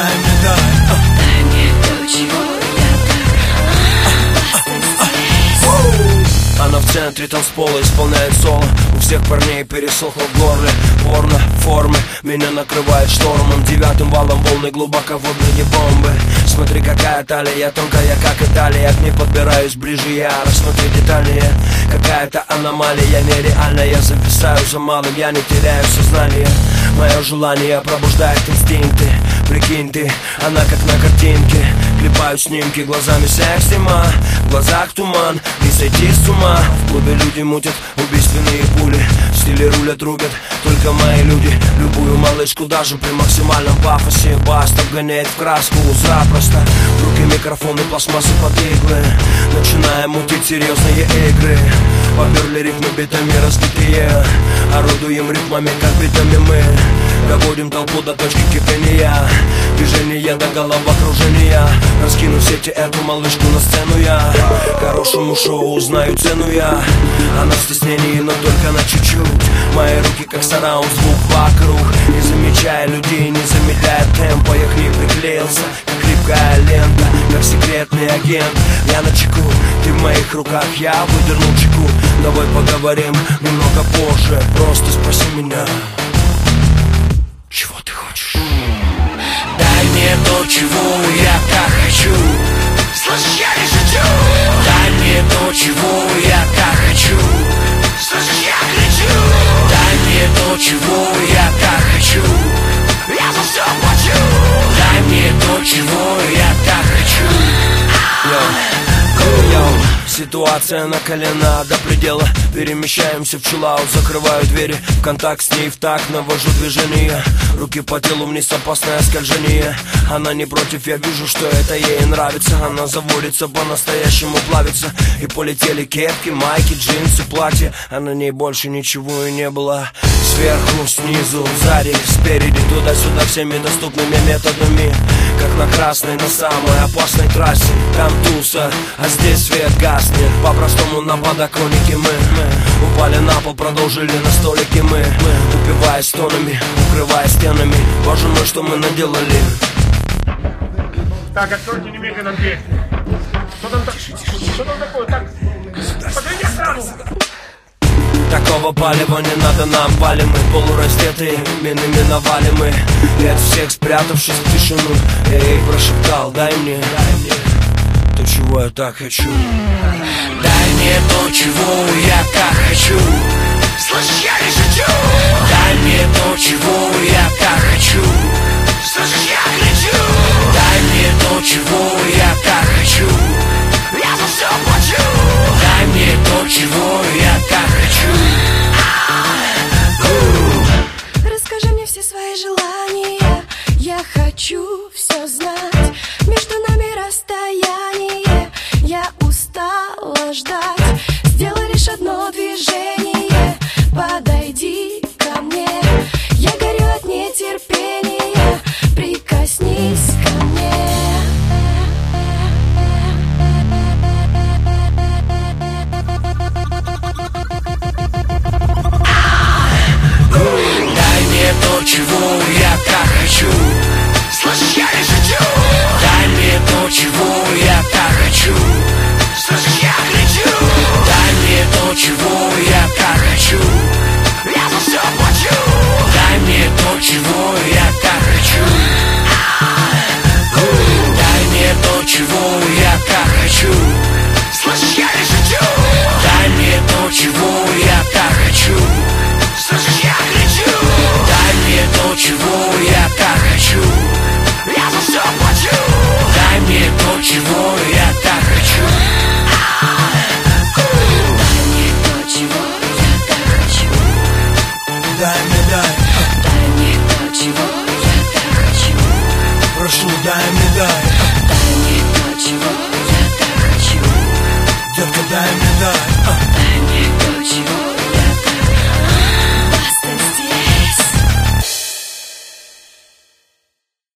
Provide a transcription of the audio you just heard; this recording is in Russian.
дай мне, дай. Дай мне то, чего я так здесь. Она в центре танцпола исполняет соло. У всех парней пересохло в горле. Порно, формы, меня накрывает штормом. Девятым валом волны глубоководные бомбы. Смотри, какая талия, тонкая, как Италия. К ней подбираюсь ближе я, рассмотри детальнее. Какая-то аномалия нереальная. Зависаю за малым, я не теряю сознание. Мое желание пробуждает инстинкты. Прикинь ты, она как на картинке. Клепаю снимки глазами секс-тема. В глазах туман, не сойти с ума. В клубе люди мутят убийственные пули. В стиле рулят, рубят только мои люди. Любую малышку даже при максимальном пафосе. Баст обгоняет в краску запросто. В руки микрофон и пластмассы под иглы. Начинаем мутить серьезные игры. Поперли ритмы битами разбитые. Орудуем ритмами, как битами мы. Доводим толпу до точки кипения. Движение до головокружения. Раскину в сети эту малышку на сцену я. Хорошему шоу узнаю цену я. Она в стеснении, но только на чуть-чуть. Мои руки как сараунд, звук вокруг. Не замечая людей, не замедляя темпа. Я к ней приклеился, как липкая лента. Как секретный агент, я на чеку. Ты в моих руках, я выдернул чеку. Давай поговорим немного позже. Просто спроси меня, чего ты хочешь? Дай мне то, чего я так хочу. Слышишь, я не шучу. Дай мне то, чего я так хочу. Слышишь, я кричу. Дай мне то, чего я так хочу. Я за все плачу. Дай мне то, чего я так хочу. Ситуация накалена до предела. Перемещаемся в чиллаут, закрываю двери. В контакт с ней в такт, навожу движение. Руки по телу вниз, опасное скольжение. Она не против, я вижу, что это ей нравится. Она заводится, по-настоящему плавится. И полетели кепки, майки, джинсы, платья. А на ней больше ничего и не было. Сверху, снизу, сзади, спереди, туда-сюда, всеми доступными методами. Как на красной, на самой опасной трассе. Там туса, а здесь свет гаснет. По-простому на подоконнике мы упали на пол, продолжили на столике мы упиваясь тонами, укрывая стенами. Боже мой, что мы наделали. Так, откройте немедленно дверь. Что там такое? Так, подойди сразу. Такого палева не надо нам, валим мы полураздетые, мины миновали мы. И от всех спрятавшись в тишину, я ей прошептал, дай мне то, чего я так хочу. Дай мне то, чего я так хочу. Слышишь, я не шучу. Дай мне то, чего я так хочу. Слышишь, я кричу. Дай мне то, чего я так хочу. Я за все плачу. Дай мне то, чего я так хочу. Расскажи мне все свои желания. Я хочу все знать. Между нами расстояние. Я устала ждать. Сделай лишь одно движение. Подойди ко мне. Я горю от нетерпения. Прикоснись ко мне. Дай мне то, чего я так хочу. Слышишь, я не шучу. Дай мне то, чего я так хочу. Слышишь, я кричу. Дай мне то, чего я так хочу. Я за все плачу. Дай мне то, чего я так хочу. Дай мне то, чего я так хочу. Слышишь, я не шучу. Дай мне то, чего я так хочу. Слышишь, я кричу. Дай мне то, чего я так хочу. Я за все плачу. Дай мне то, чего я так хочу. Дай мне то, чего я так хочу. Дай мне, дай. Дай мне то, чего я так хочу. Прошу, дай мне, дай. Дай мне то, чего я так хочу. Детка, дай мне, дай. Дай мне то,